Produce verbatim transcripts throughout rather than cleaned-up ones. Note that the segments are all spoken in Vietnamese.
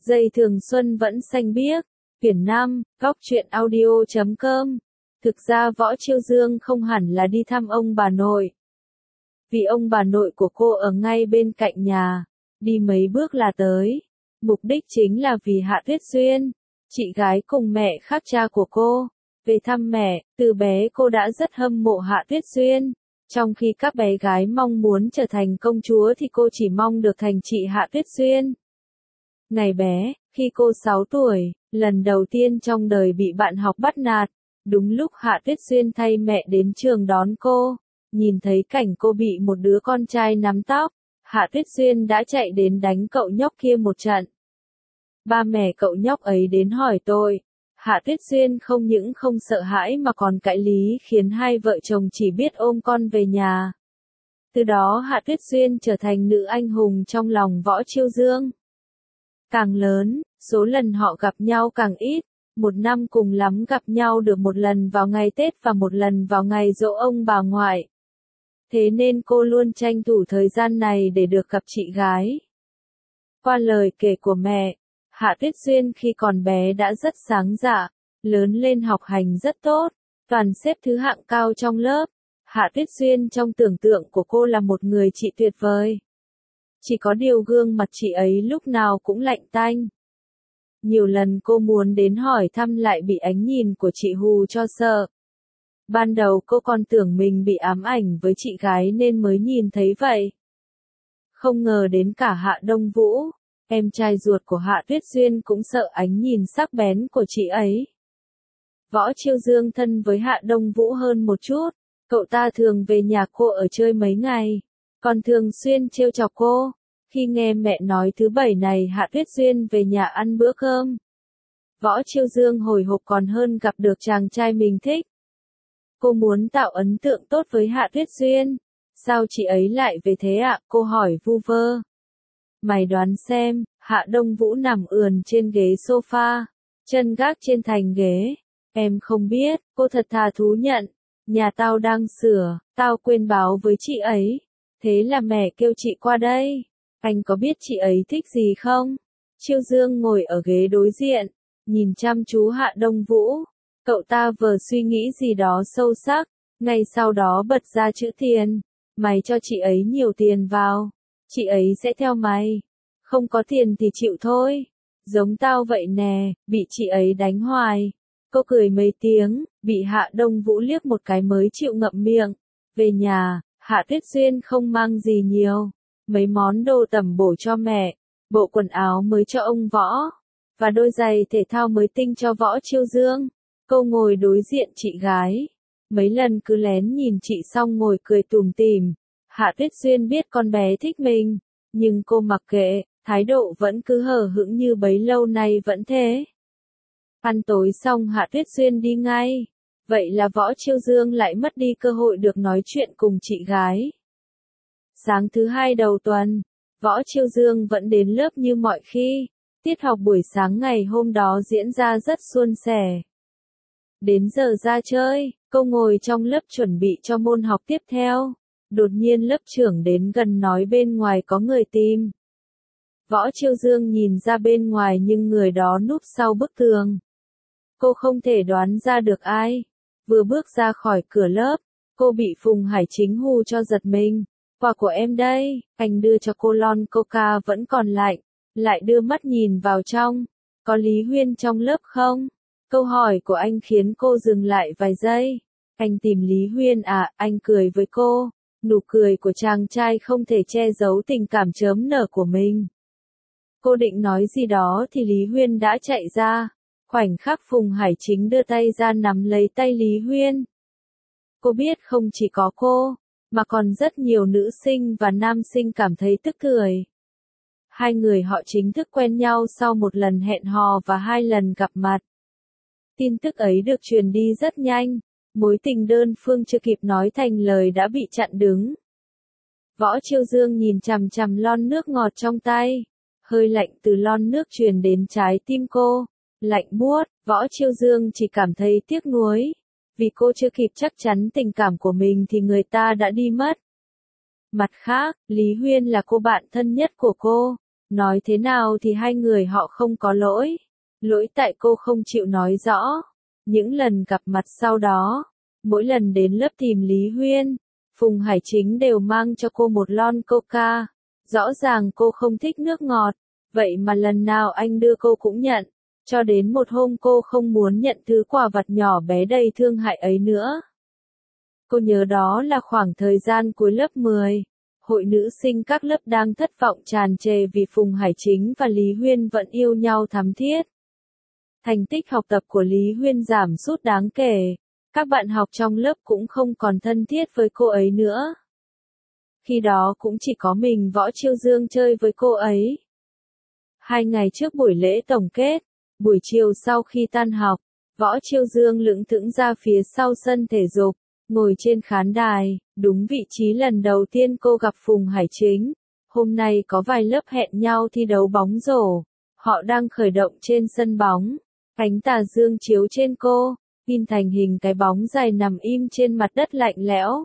Dây thường xuân vẫn xanh biếc. Quyển năm, góc truyện audio chấm com. Thực ra Võ Chiêu Dương không hẳn là đi thăm ông bà nội. Vì ông bà nội của cô ở ngay bên cạnh nhà, đi mấy bước là tới. Mục đích chính là vì Hạ Tuyết Xuyên, chị gái cùng mẹ khác cha của cô. Về thăm mẹ, từ bé cô đã rất hâm mộ Hạ Tuyết Xuyên. Trong khi các bé gái mong muốn trở thành công chúa thì cô chỉ mong được thành chị Hạ Tuyết Xuyên. Ngày bé, khi cô sáu tuổi, lần đầu tiên trong đời bị bạn học bắt nạt, đúng lúc Hạ Tuyết Xuyên thay mẹ đến trường đón cô, nhìn thấy cảnh cô bị một đứa con trai nắm tóc, Hạ Tuyết Xuyên đã chạy đến đánh cậu nhóc kia một trận. Ba mẹ cậu nhóc ấy đến hỏi tôi, Hạ Tuyết Xuyên không những không sợ hãi mà còn cãi lý khiến hai vợ chồng chỉ biết ôm con về nhà. Từ đó Hạ Tuyết Xuyên trở thành nữ anh hùng trong lòng Võ Chiêu Dương. Càng lớn, số lần họ gặp nhau càng ít, một năm cùng lắm gặp nhau được một lần vào ngày Tết và một lần vào ngày giỗ ông bà ngoại. Thế nên cô luôn tranh thủ thời gian này để được gặp chị gái. Qua lời kể của mẹ, Hạ Tuyết Xuyên khi còn bé đã rất sáng dạ, lớn lên học hành rất tốt, toàn xếp thứ hạng cao trong lớp. Hạ Tuyết Xuyên trong tưởng tượng của cô là một người chị tuyệt vời. Chỉ có điều gương mặt chị ấy lúc nào cũng lạnh tanh. Nhiều lần cô muốn đến hỏi thăm lại bị ánh nhìn của chị hù cho sợ. Ban đầu cô còn tưởng mình bị ám ảnh với chị gái nên mới nhìn thấy vậy. Không ngờ đến cả Hạ Đông Vũ, em trai ruột của Hạ Tuyết Xuyên cũng sợ ánh nhìn sắc bén của chị ấy. Võ Chiêu Dương thân với Hạ Đông Vũ hơn một chút, cậu ta thường về nhà cô ở chơi mấy ngày, còn thường xuyên trêu chọc cô. Khi nghe mẹ nói thứ bảy này Hạ Tuyết Xuyên về nhà ăn bữa cơm, Võ Chiêu Dương hồi hộp còn hơn gặp được chàng trai mình thích. Cô muốn tạo ấn tượng tốt với Hạ Tuyết Xuyên. Sao chị ấy lại về thế ạ? Cô hỏi vu vơ. Mày đoán xem. Hạ Đông Vũ nằm ườn trên ghế sofa, chân gác trên thành ghế. Em không biết, cô thật thà thú nhận. Nhà tao đang sửa, tao quên báo với chị ấy. Thế là mẹ kêu chị qua đây. Anh có biết chị ấy thích gì không? Chiêu Dương ngồi ở ghế đối diện, nhìn chăm chú Hạ Đông Vũ. Cậu ta vừa suy nghĩ gì đó sâu sắc, ngay sau đó bật ra chữ tiền. Mày cho chị ấy nhiều tiền vào, chị ấy sẽ theo mày. Không có tiền thì chịu thôi. Giống tao vậy nè, bị chị ấy đánh hoài. Cô cười mấy tiếng, bị Hạ Đông Vũ liếc một cái mới chịu ngậm miệng. Về nhà, Hạ Tuyết Xuyên không mang gì nhiều. Mấy món đồ tẩm bổ cho mẹ, bộ quần áo mới cho ông Võ, và đôi giày thể thao mới tinh cho Võ Chiêu Dương. Cô ngồi đối diện chị gái, mấy lần cứ lén nhìn chị xong ngồi cười tủm tỉm. Hạ Tuyết Xuyên biết con bé thích mình, nhưng cô mặc kệ, thái độ vẫn cứ hờ hững như bấy lâu nay vẫn thế. Ăn tối xong Hạ Tuyết Xuyên đi ngay, vậy là Võ Chiêu Dương lại mất đi cơ hội được nói chuyện cùng chị gái. Sáng thứ hai đầu tuần, Võ Chiêu Dương vẫn đến lớp như mọi khi. Tiết học buổi sáng ngày hôm đó diễn ra rất suôn sẻ. Đến giờ ra chơi, cô ngồi trong lớp chuẩn bị cho môn học tiếp theo. Đột nhiên lớp trưởng đến gần nói bên ngoài có người tìm. Võ Chiêu Dương nhìn ra bên ngoài nhưng người đó núp sau bức tường. Cô không thể đoán ra được ai. Vừa bước ra khỏi cửa lớp, cô bị Phùng Hải Chính hù cho giật mình. Quà của em đây, anh đưa cho cô lon coca vẫn còn lạnh, lại đưa mắt nhìn vào trong. Có Lý Huyên trong lớp không? Câu hỏi của anh khiến cô dừng lại vài giây. Anh tìm Lý Huyên à? Anh cười với cô. Nụ cười của chàng trai không thể che giấu tình cảm chớm nở của mình. Cô định nói gì đó thì Lý Huyên đã chạy ra. Khoảnh khắc Phùng Hải Chính đưa tay ra nắm lấy tay Lý Huyên. Cô biết không chỉ có cô, mà còn rất nhiều nữ sinh và nam sinh cảm thấy tức cười. Hai người họ chính thức quen nhau sau một lần hẹn hò và hai lần gặp mặt. Tin tức ấy được truyền đi rất nhanh, mối tình đơn phương chưa kịp nói thành lời đã bị chặn đứng. Võ Chiêu Dương nhìn chằm chằm lon nước ngọt trong tay, hơi lạnh từ lon nước truyền đến trái tim cô, lạnh buốt. Võ Chiêu Dương chỉ cảm thấy tiếc nuối, vì cô chưa kịp chắc chắn tình cảm của mình thì người ta đã đi mất. Mặt khác, Lý Huyên là cô bạn thân nhất của cô, Nói thế nào thì hai người họ không có lỗi. Lỗi tại cô không chịu nói rõ. Những lần gặp mặt sau đó, mỗi lần đến lớp tìm Lý Huyên, Phùng Hải Chính đều mang cho cô một lon coca. Rõ ràng cô không thích nước ngọt, vậy mà lần nào anh đưa cô cũng nhận. Cho đến một hôm cô không muốn nhận thứ quà vặt nhỏ bé đầy thương hại ấy nữa. Cô nhớ đó là khoảng thời gian cuối lớp mười. Hội nữ sinh các lớp đang thất vọng tràn trề vì Phùng Hải Chính và Lý Huyên vẫn yêu nhau thắm thiết. Thành tích học tập của Lý Huyên giảm sút đáng kể. Các bạn học trong lớp cũng không còn thân thiết với cô ấy nữa. Khi đó cũng chỉ có mình Võ Chiêu Dương chơi với cô ấy. Hai ngày trước buổi lễ tổng kết, buổi chiều sau khi tan học, Võ Chiêu Dương lững thững ra phía sau sân thể dục, ngồi trên khán đài, đúng vị trí lần đầu tiên cô gặp Phùng Hải Chính. Hôm nay có vài lớp hẹn nhau thi đấu bóng rổ. Họ đang khởi động trên sân bóng. Ánh tà dương chiếu trên cô, in thành hình cái bóng dài nằm im trên mặt đất lạnh lẽo.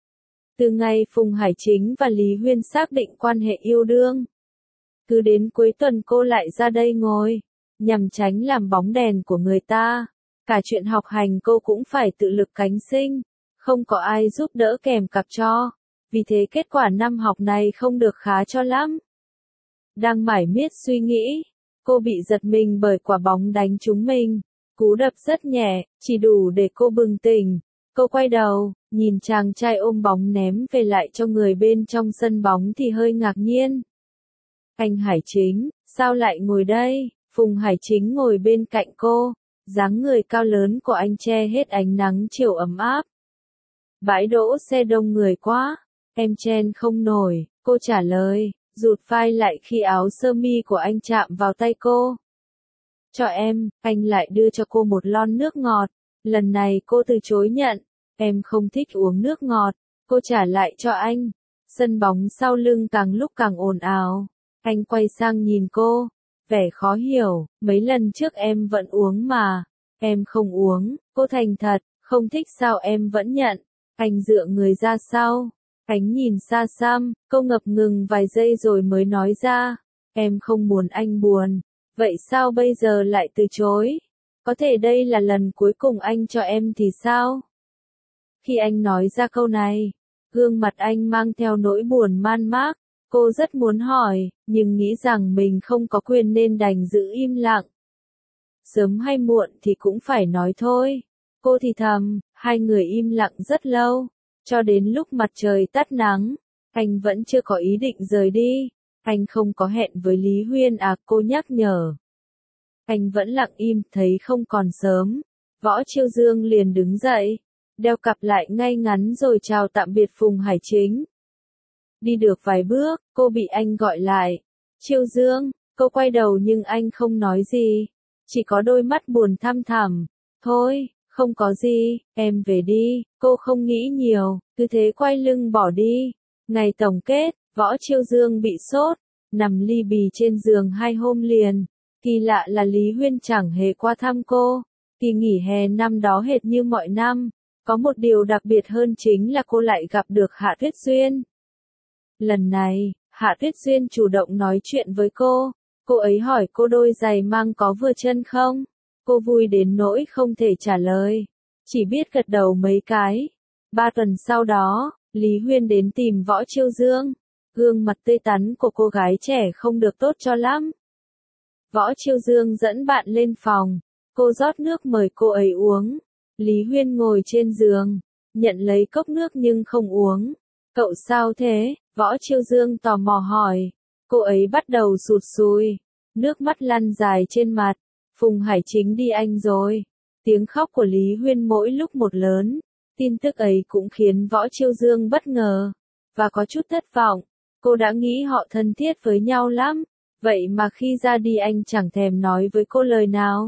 Từ ngày Phùng Hải Chính và Lý Huyên xác định quan hệ yêu đương, cứ đến cuối tuần cô lại ra đây ngồi, nhằm tránh làm bóng đèn của người ta. Cả chuyện học hành cô cũng phải tự lực cánh sinh, không có ai giúp đỡ kèm cặp cho. Vì thế kết quả năm học này không được khá cho lắm. Đang mải miết suy nghĩ, cô bị giật mình bởi quả bóng đánh trúng mình. Cú đập rất nhẹ, chỉ đủ để cô bừng tỉnh. Cô quay đầu, nhìn chàng trai ôm bóng ném về lại cho người bên trong sân bóng thì hơi ngạc nhiên. Anh Hải Chính, sao lại ngồi đây? Phùng Hải Chính ngồi bên cạnh cô, dáng người cao lớn của anh che hết ánh nắng chiều ấm áp. Bãi đỗ xe đông người quá, em chen không nổi, cô trả lời, rụt vai lại khi áo sơ mi của anh chạm vào tay cô. Cho em, anh lại đưa cho cô một lon nước ngọt. Lần này cô từ chối nhận, em không thích uống nước ngọt, cô trả lại cho anh. Sân bóng sau lưng càng lúc càng ồn ào. Anh quay sang nhìn cô, vẻ khó hiểu, mấy lần trước em vẫn uống mà. Em không uống, cô thành thật, không thích sao em vẫn nhận. Anh dựa người ra sau, anh nhìn xa xăm, cô ngập ngừng vài giây rồi mới nói ra, em không muốn anh buồn. Vậy sao bây giờ lại từ chối? Có thể đây là lần cuối cùng anh cho em thì sao? Khi anh nói ra câu này, gương mặt anh mang theo nỗi buồn man mác. Cô rất muốn hỏi, nhưng nghĩ rằng mình không có quyền nên đành giữ im lặng. Sớm hay muộn thì cũng phải nói thôi. Cô thì thầm, hai người im lặng rất lâu. Cho đến lúc mặt trời tắt nắng, anh vẫn chưa có ý định rời đi. Anh không có hẹn với Lý Huyên à, cô nhắc nhở. Anh vẫn lặng im, thấy không còn sớm. Võ Chiêu Dương liền đứng dậy, đeo cặp lại ngay ngắn rồi chào tạm biệt Phùng Hải Chính. Đi được vài bước, cô bị anh gọi lại. Chiêu Dương, cô quay đầu nhưng anh không nói gì. Chỉ có đôi mắt buồn thăm thẳm. Thôi, không có gì, em về đi. Cô không nghĩ nhiều, cứ thế quay lưng bỏ đi. Ngày tổng kết, Võ Chiêu Dương bị sốt, nằm li bì trên giường hai hôm liền. Kỳ lạ là Lý Huyên chẳng hề qua thăm cô. Kỳ nghỉ hè năm đó hệt như mọi năm. Có một điều đặc biệt hơn chính là cô lại gặp được Hạ Tuyết Duyên. Lần này, Hạ Tuyết Duyên chủ động nói chuyện với cô. Cô ấy hỏi cô đôi giày mang có vừa chân không? Cô vui đến nỗi không thể trả lời. Chỉ biết gật đầu mấy cái. Ba tuần sau đó, Lý Huyên đến tìm Võ Chiêu Dương. Gương mặt tươi tắn của cô gái trẻ không được tốt cho lắm. Võ Chiêu Dương dẫn bạn lên phòng. Cô rót nước mời cô ấy uống. Lý Huyên ngồi trên giường, nhận lấy cốc nước nhưng không uống. Cậu sao thế? Võ Chiêu Dương tò mò hỏi. Cô ấy bắt đầu sụt sùi. Nước mắt lăn dài trên mặt. Phùng Hải Chính đi anh rồi. Tiếng khóc của Lý Huyên mỗi lúc một lớn. Tin tức ấy cũng khiến Võ Chiêu Dương bất ngờ. Và có chút thất vọng. Cô đã nghĩ họ thân thiết với nhau lắm. Vậy mà khi ra đi anh chẳng thèm nói với cô lời nào.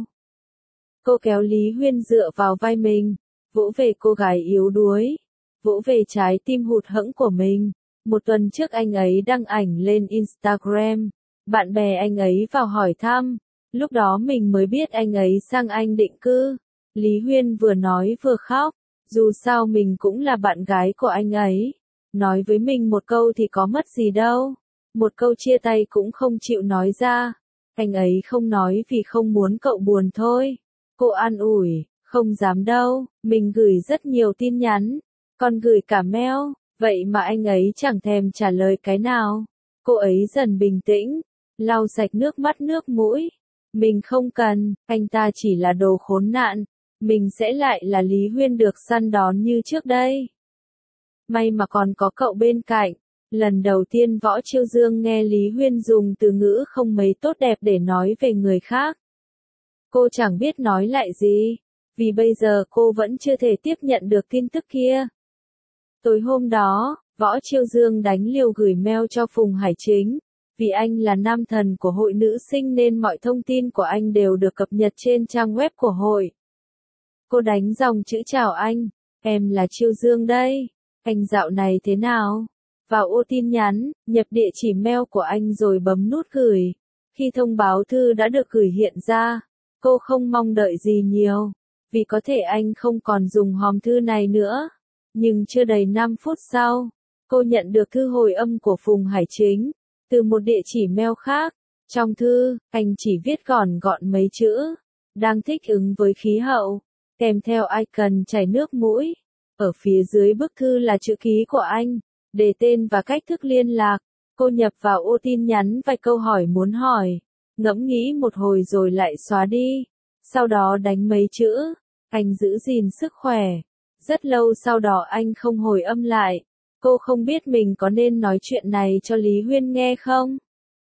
Cô kéo Lý Huyên dựa vào vai mình. Vỗ về cô gái yếu đuối. Vỗ về trái tim hụt hẫng của mình. Một tuần trước anh ấy đăng ảnh lên Instagram. Bạn bè anh ấy vào hỏi thăm. Lúc đó mình mới biết anh ấy sang Anh định cư. Lý Huyên vừa nói vừa khóc. Dù sao mình cũng là bạn gái của anh ấy. Nói với mình một câu thì có mất gì đâu. một câu chia tay cũng không chịu nói ra. Anh ấy không nói vì không muốn cậu buồn thôi. Cô an ủi, không dám đâu, mình gửi rất nhiều tin nhắn, còn gửi cả mail, vậy mà anh ấy chẳng thèm trả lời cái nào. Cô ấy dần bình tĩnh, lau sạch nước mắt nước mũi. Mình không cần, anh ta chỉ là đồ khốn nạn, mình sẽ lại là Lý Huyên được săn đón như trước đây. May mà còn có cậu bên cạnh. Lần đầu tiên Võ Chiêu Dương nghe Lý Huyên dùng từ ngữ không mấy tốt đẹp để nói về người khác. Cô chẳng biết nói lại gì, vì bây giờ cô vẫn chưa thể tiếp nhận được tin tức kia. Tối hôm đó, Võ Chiêu Dương đánh liều gửi mail cho Phùng Hải Chính. Vì anh là nam thần của hội nữ sinh nên mọi thông tin của anh đều được cập nhật trên trang web của hội. Cô đánh dòng chữ chào anh, em là Chiêu Dương đây, anh dạo này thế nào? Vào ô tin nhắn, nhập địa chỉ mail của anh rồi bấm nút gửi. Khi thông báo thư đã được gửi hiện ra, cô không mong đợi gì nhiều, vì có thể anh không còn dùng hòm thư này nữa. Nhưng chưa đầy năm phút sau, cô nhận được thư hồi âm của Phùng Hải Chính, từ một địa chỉ mail khác. Trong thư, anh chỉ viết gọn gọn mấy chữ, đang thích ứng với khí hậu, kèm theo icon chảy nước mũi. Ở phía dưới bức thư là chữ ký của anh, đề tên và cách thức liên lạc. Cô nhập vào ô tin nhắn vài câu hỏi muốn hỏi, ngẫm nghĩ một hồi rồi lại xóa đi. Sau đó đánh mấy chữ, anh giữ gìn sức khỏe. Rất lâu sau đó anh không hồi âm lại. Cô không biết mình có nên nói chuyện này cho Lý Huyên nghe không?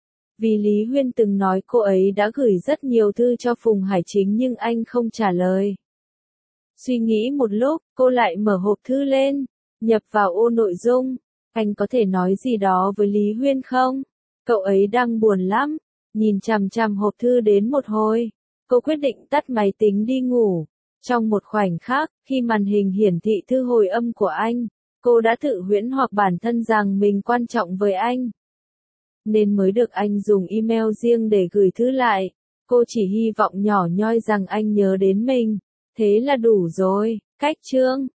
Vì Lý Huyên từng nói cô ấy đã gửi rất nhiều thư cho Phùng Hải Chính nhưng anh không trả lời. Suy nghĩ một lúc, cô lại mở hộp thư lên, nhập vào ô nội dung. Anh có thể nói gì đó với Lý Huyên không? Cậu ấy đang buồn lắm. Nhìn chằm chằm hộp thư đến một hồi, cô quyết định tắt máy tính đi ngủ. Trong một khoảnh khắc, khi màn hình hiển thị thư hồi âm của anh, cô đã tự huyễn hoặc bản thân rằng mình quan trọng với anh. Nên mới được anh dùng email riêng để gửi thư lại. Cô chỉ hy vọng nhỏ nhoi rằng anh nhớ đến mình. Thế là đủ rồi. Cách chương